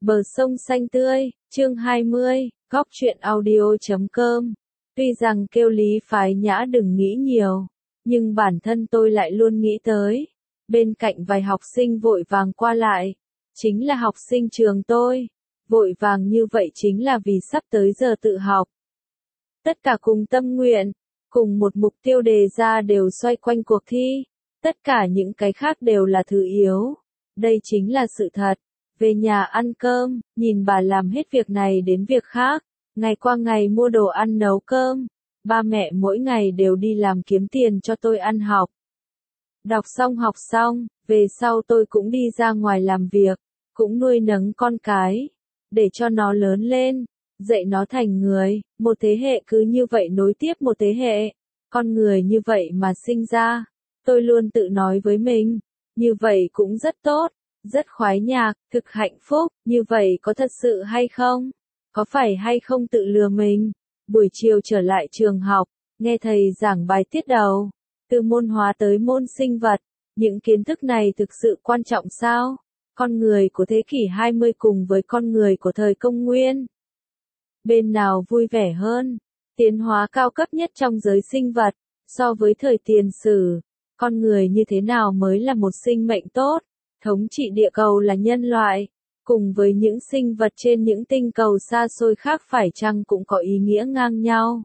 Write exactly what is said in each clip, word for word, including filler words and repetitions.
Bờ sông xanh tươi, chương hai mươi, góc truyện audio chấm com. Tuy rằng kêu Lý Phái Nhã đừng nghĩ nhiều, nhưng bản thân tôi lại luôn nghĩ tới. Bên cạnh vài học sinh vội vàng qua lại, chính là học sinh trường tôi. Vội vàng như vậy chính là vì sắp tới giờ tự học. Tất cả cùng tâm nguyện, cùng một mục tiêu đề ra đều xoay quanh cuộc thi. Tất cả những cái khác đều là thứ yếu. Đây chính là sự thật. Về nhà ăn cơm, nhìn bà làm hết việc này đến việc khác, ngày qua ngày mua đồ ăn nấu cơm, ba mẹ mỗi ngày đều đi làm kiếm tiền cho tôi ăn học. Đọc xong học xong, về sau tôi cũng đi ra ngoài làm việc, cũng nuôi nấng con cái, để cho nó lớn lên, dạy nó thành người, một thế hệ cứ như vậy nối tiếp một thế hệ, con người như vậy mà sinh ra, tôi luôn tự nói với mình, như vậy cũng rất tốt. Rất khoái nhạc, thực hạnh phúc, như vậy có thật sự hay không? Có phải hay không tự lừa mình? Buổi chiều trở lại trường học, nghe thầy giảng bài tiết đầu, từ môn hóa tới môn sinh vật, những kiến thức này thực sự quan trọng sao? Con người của thế kỷ hai mươi cùng với con người của thời công nguyên. Bên nào vui vẻ hơn? Tiến hóa cao cấp nhất trong giới sinh vật, so với thời tiền sử, con người như thế nào mới là một sinh mệnh tốt? Thống trị địa cầu là nhân loại, cùng với những sinh vật trên những tinh cầu xa xôi khác phải chăng cũng có ý nghĩa ngang nhau.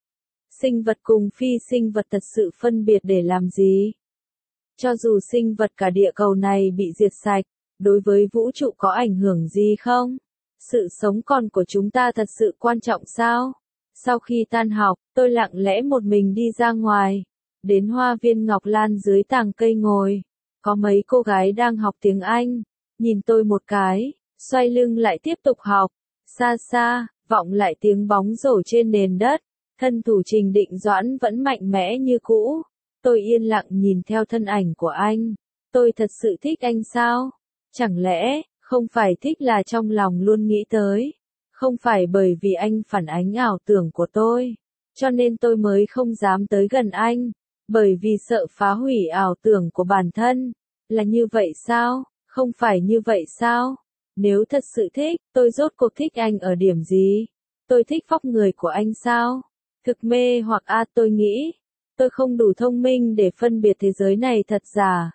Sinh vật cùng phi sinh vật thật sự phân biệt để làm gì? Cho dù sinh vật cả địa cầu này bị diệt sạch, đối với vũ trụ có ảnh hưởng gì không? Sự sống còn của chúng ta thật sự quan trọng sao? Sau khi tan học, tôi lặng lẽ một mình đi ra ngoài, đến hoa viên Ngọc Lan dưới tàng cây ngồi. Có mấy cô gái đang học tiếng Anh, nhìn tôi một cái, xoay lưng lại tiếp tục học, xa xa, vọng lại tiếng bóng rổ trên nền đất, thân thủ Trình Định Doãn vẫn mạnh mẽ như cũ, tôi yên lặng nhìn theo thân ảnh của anh, tôi thật sự thích anh sao? Chẳng lẽ, không phải thích là trong lòng luôn nghĩ tới, không phải bởi vì anh phản ánh ảo tưởng của tôi, cho nên tôi mới không dám tới gần anh. Bởi vì sợ phá hủy ảo tưởng của bản thân, là như vậy sao, không phải như vậy sao? Nếu thật sự thích, tôi rốt cuộc thích anh ở điểm gì? Tôi thích vóc người của anh sao? Thực mê hoặc a tôi nghĩ, tôi không đủ thông minh để phân biệt thế giới này thật giả.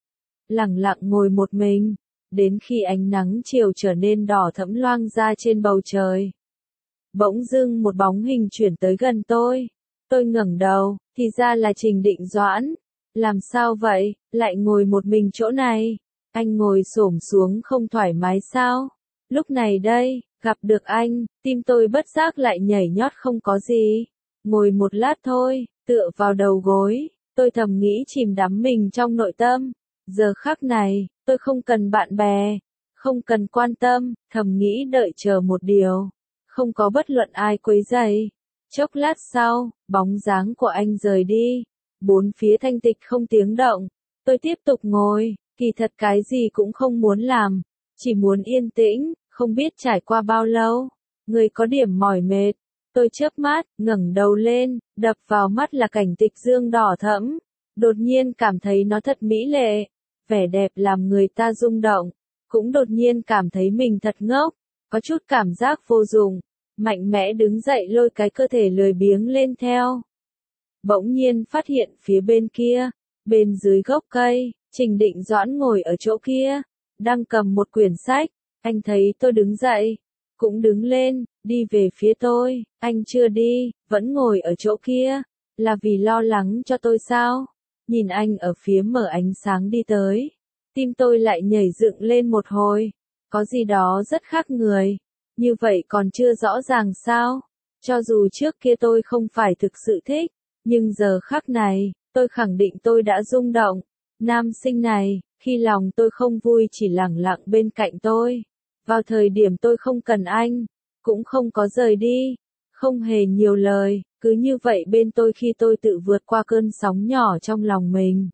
Lặng lặng ngồi một mình, đến khi ánh nắng chiều trở nên đỏ thẫm loang ra trên bầu trời. Bỗng dưng một bóng hình chuyển tới gần tôi. Tôi ngẩng đầu, thì ra là Trình Định Doãn. Làm sao vậy, lại ngồi một mình chỗ này? Anh ngồi xổm xuống không thoải mái sao? Lúc này đây, gặp được anh, tim tôi bất giác lại nhảy nhót không có gì. Ngồi một lát thôi, tựa vào đầu gối, tôi thầm nghĩ chìm đắm mình trong nội tâm. Giờ khắc này, tôi không cần bạn bè, không cần quan tâm, thầm nghĩ đợi chờ một điều. Không có bất luận ai quấy rầy. Chốc lát sau, bóng dáng của anh rời đi, bốn phía thanh tịch không tiếng động, tôi tiếp tục ngồi, kỳ thật cái gì cũng không muốn làm, chỉ muốn yên tĩnh, không biết trải qua bao lâu, người có điểm mỏi mệt, tôi chớp mắt, ngẩng đầu lên, đập vào mắt là cảnh tịch dương đỏ thẫm, đột nhiên cảm thấy nó thật mỹ lệ, vẻ đẹp làm người ta rung động, cũng đột nhiên cảm thấy mình thật ngốc, có chút cảm giác vô dụng. Mạnh mẽ đứng dậy lôi cái cơ thể lười biếng lên theo. Bỗng nhiên phát hiện phía bên kia, bên dưới gốc cây, Trình Định Doãn ngồi ở chỗ kia, đang cầm một quyển sách, anh thấy tôi đứng dậy, cũng đứng lên, đi về phía tôi, anh chưa đi, vẫn ngồi ở chỗ kia, là vì lo lắng cho tôi sao? Nhìn anh ở phía mở ánh sáng đi tới, tim tôi lại nhảy dựng lên một hồi, có gì đó rất khác người. Như vậy còn chưa rõ ràng sao? Cho dù trước kia tôi không phải thực sự thích, nhưng giờ khắc này, tôi khẳng định tôi đã rung động. Nam sinh này, khi lòng tôi không vui chỉ lẳng lặng bên cạnh tôi. Vào thời điểm tôi không cần anh, cũng không có rời đi, không hề nhiều lời, cứ như vậy bên tôi khi tôi tự vượt qua cơn sóng nhỏ trong lòng mình.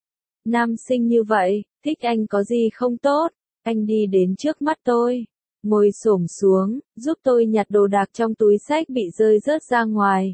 Nam sinh như vậy, thích anh có gì không tốt? Anh đi đến trước mắt tôi. Ngồi xổm xuống, giúp tôi nhặt đồ đạc trong túi xách bị rơi rớt ra ngoài.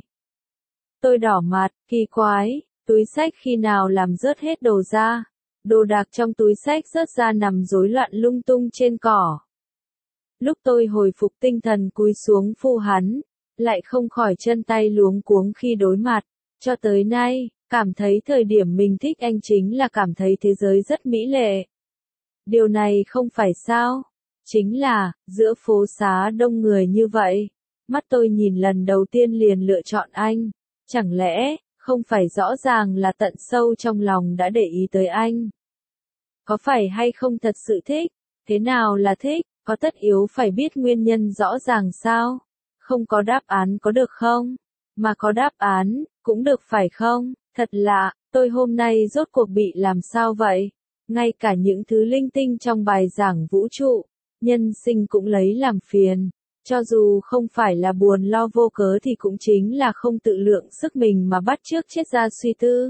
Tôi đỏ mặt, kỳ quái, túi xách khi nào làm rớt hết đồ ra. Đồ đạc trong túi xách rớt ra nằm rối loạn lung tung trên cỏ. Lúc tôi hồi phục tinh thần cúi xuống phu hắn, lại không khỏi chân tay luống cuống khi đối mặt. Cho tới nay, cảm thấy thời điểm mình thích anh chính là cảm thấy thế giới rất mỹ lệ. Điều này không phải sao? Chính là, giữa phố xá đông người như vậy, mắt tôi nhìn lần đầu tiên liền lựa chọn anh. Chẳng lẽ, không phải rõ ràng là tận sâu trong lòng đã để ý tới anh? Có phải hay không thật sự thích? Thế nào là thích? Có tất yếu phải biết nguyên nhân rõ ràng sao? Không có đáp án có được không? Mà có đáp án, cũng được phải không? Thật lạ, tôi hôm nay rốt cuộc bị làm sao vậy? Ngay cả những thứ linh tinh trong bài giảng vũ trụ, nhân sinh cũng lấy làm phiền. Cho dù không phải là buồn lo vô cớ thì cũng chính là không tự lượng sức mình mà bắt chước triết gia suy tư.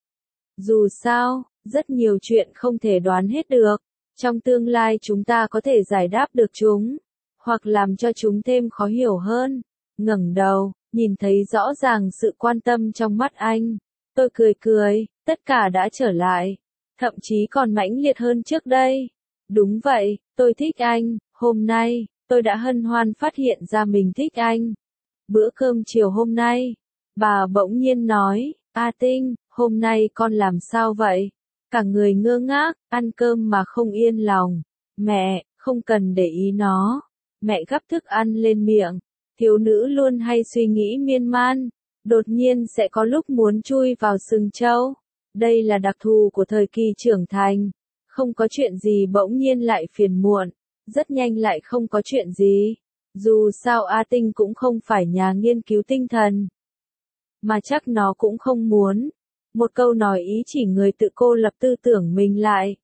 Dù sao, rất nhiều chuyện không thể đoán hết được. Trong tương lai chúng ta có thể giải đáp được chúng, hoặc làm cho chúng thêm khó hiểu hơn. Ngẩng đầu, nhìn thấy rõ ràng sự quan tâm trong mắt anh. Tôi cười cười, tất cả đã trở lại. Thậm chí còn mãnh liệt hơn trước đây. Đúng vậy, tôi thích anh, hôm nay, tôi đã hân hoan phát hiện ra mình thích anh. Bữa cơm chiều hôm nay, bà bỗng nhiên nói, A Tinh, hôm nay con làm sao vậy? Cả người ngơ ngác, ăn cơm mà không yên lòng. Mẹ, không cần để ý nó. Mẹ gắp thức ăn lên miệng. Thiếu nữ luôn hay suy nghĩ miên man. Đột nhiên sẽ có lúc muốn chui vào sừng trâu. Đây là đặc thù của thời kỳ trưởng thành. Không có chuyện gì bỗng nhiên lại phiền muộn. Rất nhanh lại không có chuyện gì. Dù sao A Tinh cũng không phải nhà nghiên cứu tinh thần. Mà chắc nó cũng không muốn. Một câu nói ý chỉ người tự cô lập tư tưởng mình lại.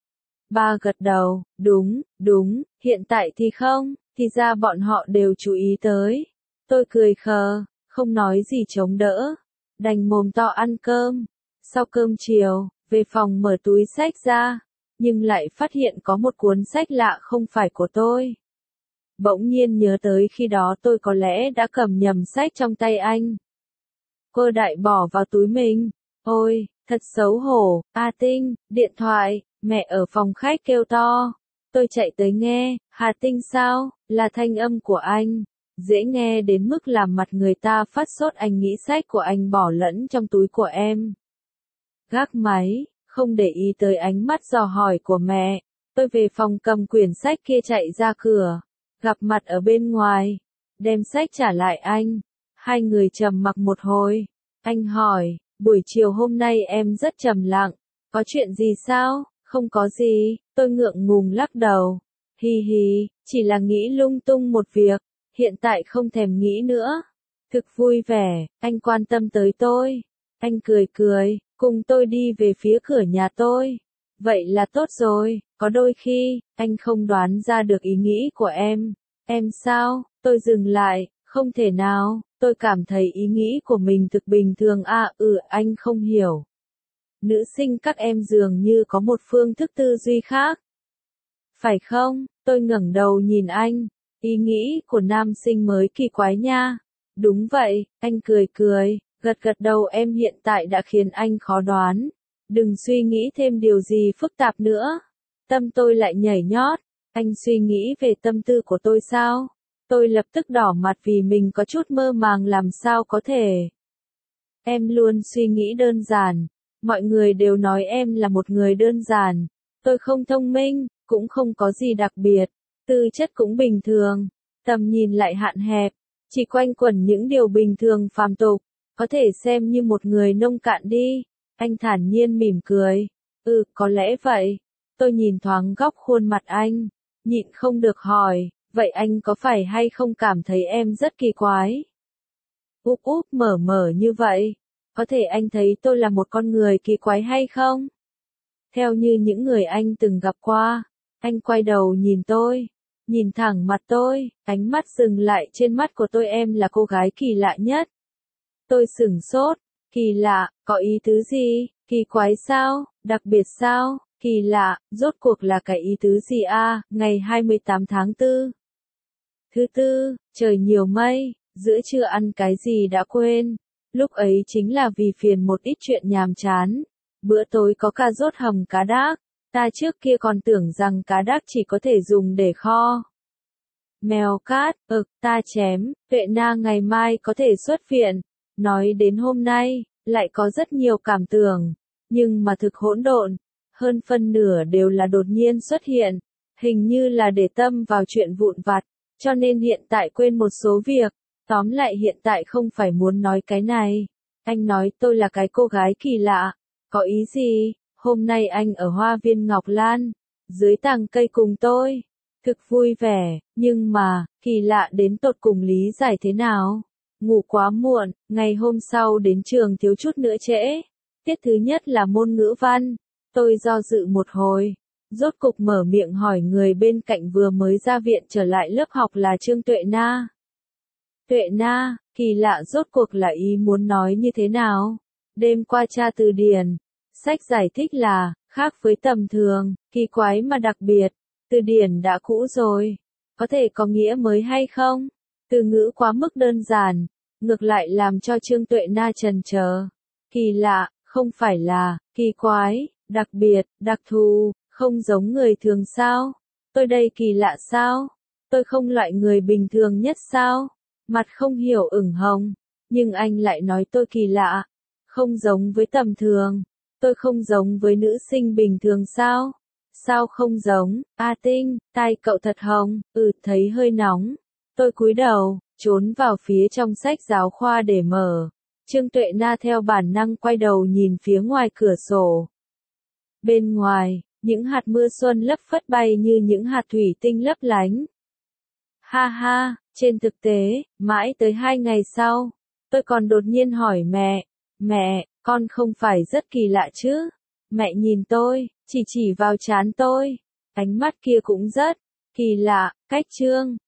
Ba gật đầu, đúng, đúng, hiện tại thì không, thì ra bọn họ đều chú ý tới. Tôi cười khờ, không nói gì chống đỡ, đành mồm to ăn cơm. Sau cơm chiều, về phòng mở túi sách ra, nhưng lại phát hiện có một cuốn sách lạ không phải của tôi. Bỗng nhiên nhớ tới khi đó tôi có lẽ đã cầm nhầm sách trong tay anh. Cô đại bỏ vào túi mình. Ôi, thật xấu hổ, A Tinh, điện thoại, mẹ ở phòng khách kêu to. Tôi chạy tới nghe, Hà Tinh sao, là thanh âm của anh. Dễ nghe đến mức làm mặt người ta phát sốt, anh nghĩ sách của anh bỏ lẫn trong túi của em. Gác máy, không để ý tới ánh mắt dò hỏi của mẹ. Tôi về phòng cầm quyển sách kia chạy ra cửa. Gặp mặt ở bên ngoài. Đem sách trả lại anh. Hai người trầm mặc một hồi. Anh hỏi. Buổi chiều hôm nay em rất trầm lặng, có chuyện gì sao? Không có gì, tôi ngượng ngùng lắc đầu. Hi hi, chỉ là nghĩ lung tung một việc, hiện tại không thèm nghĩ nữa. Thực vui vẻ, anh quan tâm tới tôi. Anh cười cười, cùng tôi đi về phía cửa nhà tôi. Vậy là tốt rồi, có đôi khi, anh không đoán ra được ý nghĩ của em. Em sao? Tôi dừng lại, không thể nào. Tôi cảm thấy ý nghĩ của mình thực bình thường à, ừ, anh không hiểu. Nữ sinh các em dường như có một phương thức tư duy khác. Phải không? Tôi ngẩng đầu nhìn anh. Ý nghĩ của nam sinh mới kỳ quái nha. Đúng vậy, anh cười cười, gật gật đầu, em hiện tại đã khiến anh khó đoán. Đừng suy nghĩ thêm điều gì phức tạp nữa. Tâm tôi lại nhảy nhót. Anh suy nghĩ về tâm tư của tôi sao? Tôi lập tức đỏ mặt vì mình có chút mơ màng, làm sao có thể. Em luôn suy nghĩ đơn giản. Mọi người đều nói em là một người đơn giản. Tôi không thông minh, cũng không có gì đặc biệt. Tư chất cũng bình thường. Tầm nhìn lại hạn hẹp. Chỉ quanh quẩn những điều bình thường phàm tục. Có thể xem như một người nông cạn đi. Anh thản nhiên mỉm cười. Ừ, có lẽ vậy. Tôi nhìn thoáng góc khuôn mặt anh. Nhịn không được hỏi. Vậy anh có phải hay không cảm thấy em rất kỳ quái? Úp úp mở mở như vậy. Có thể anh thấy tôi là một con người kỳ quái hay không? Theo như những người anh từng gặp qua. Anh quay đầu nhìn tôi. Nhìn thẳng mặt tôi. Ánh mắt dừng lại trên mắt của tôi. Em là cô gái kỳ lạ nhất. Tôi sửng sốt. Kỳ lạ, có ý tứ gì? Kỳ quái sao? Đặc biệt sao? Kỳ lạ, rốt cuộc là cái ý tứ gì à? Ngày hai mươi tám tháng tư. Thứ tư, trời nhiều mây, giữa trưa ăn cái gì đã quên. Lúc ấy chính là vì phiền một ít chuyện nhàm chán. Bữa tối có cà rốt hầm cá đác. Ta trước kia còn tưởng rằng cá đác chỉ có thể dùng để kho. Mèo cát, ực, ta chém, Tuệ Na ngày mai có thể xuất viện. Nói đến hôm nay, lại có rất nhiều cảm tưởng, nhưng mà thực hỗn độn, hơn phân nửa đều là đột nhiên xuất hiện, hình như là để tâm vào chuyện vụn vặt, cho nên hiện tại quên một số việc, tóm lại hiện tại không phải muốn nói cái này. Anh nói tôi là cái cô gái kỳ lạ, có ý gì? Hôm nay anh ở Hoa viên Ngọc Lan, dưới tàng cây cùng tôi, thực vui vẻ, nhưng mà, kỳ lạ đến tột cùng lý giải thế nào? Ngủ quá muộn, ngày hôm sau đến trường thiếu chút nữa trễ. Tiết thứ nhất là môn ngữ văn, tôi do dự một hồi, rốt cục mở miệng hỏi người bên cạnh vừa mới ra viện trở lại lớp học là Trương Tuệ Na. Tuệ Na, kỳ lạ rốt cuộc là ý muốn nói như thế nào? Đêm qua tra từ điển, sách giải thích là, khác với tầm thường, kỳ quái mà đặc biệt, từ điển đã cũ rồi, có thể có nghĩa mới hay không? Từ ngữ quá mức đơn giản, ngược lại làm cho Trương Tuệ Na chần chờ. Kỳ lạ, không phải là, kỳ quái, đặc biệt, đặc thù, không giống người thường sao? Tôi đây kỳ lạ sao? Tôi không loại người bình thường nhất sao? Mặt không hiểu ửng hồng, nhưng anh lại nói tôi kỳ lạ, không giống với tầm thường. Tôi không giống với nữ sinh bình thường sao? Sao không giống? A Tinh, tai cậu thật hồng, ừ, thấy hơi nóng. Tôi cúi đầu, trốn vào phía trong sách giáo khoa để mở. Trương Tuệ Na theo bản năng quay đầu nhìn phía ngoài cửa sổ. Bên ngoài, những hạt mưa xuân lấp phất bay như những hạt thủy tinh lấp lánh. Ha ha, trên thực tế, mãi tới hai ngày sau, tôi còn đột nhiên hỏi mẹ, mẹ, con không phải rất kỳ lạ chứ? Mẹ nhìn tôi, chỉ chỉ vào trán tôi, ánh mắt kia cũng rất kỳ lạ, cách Trương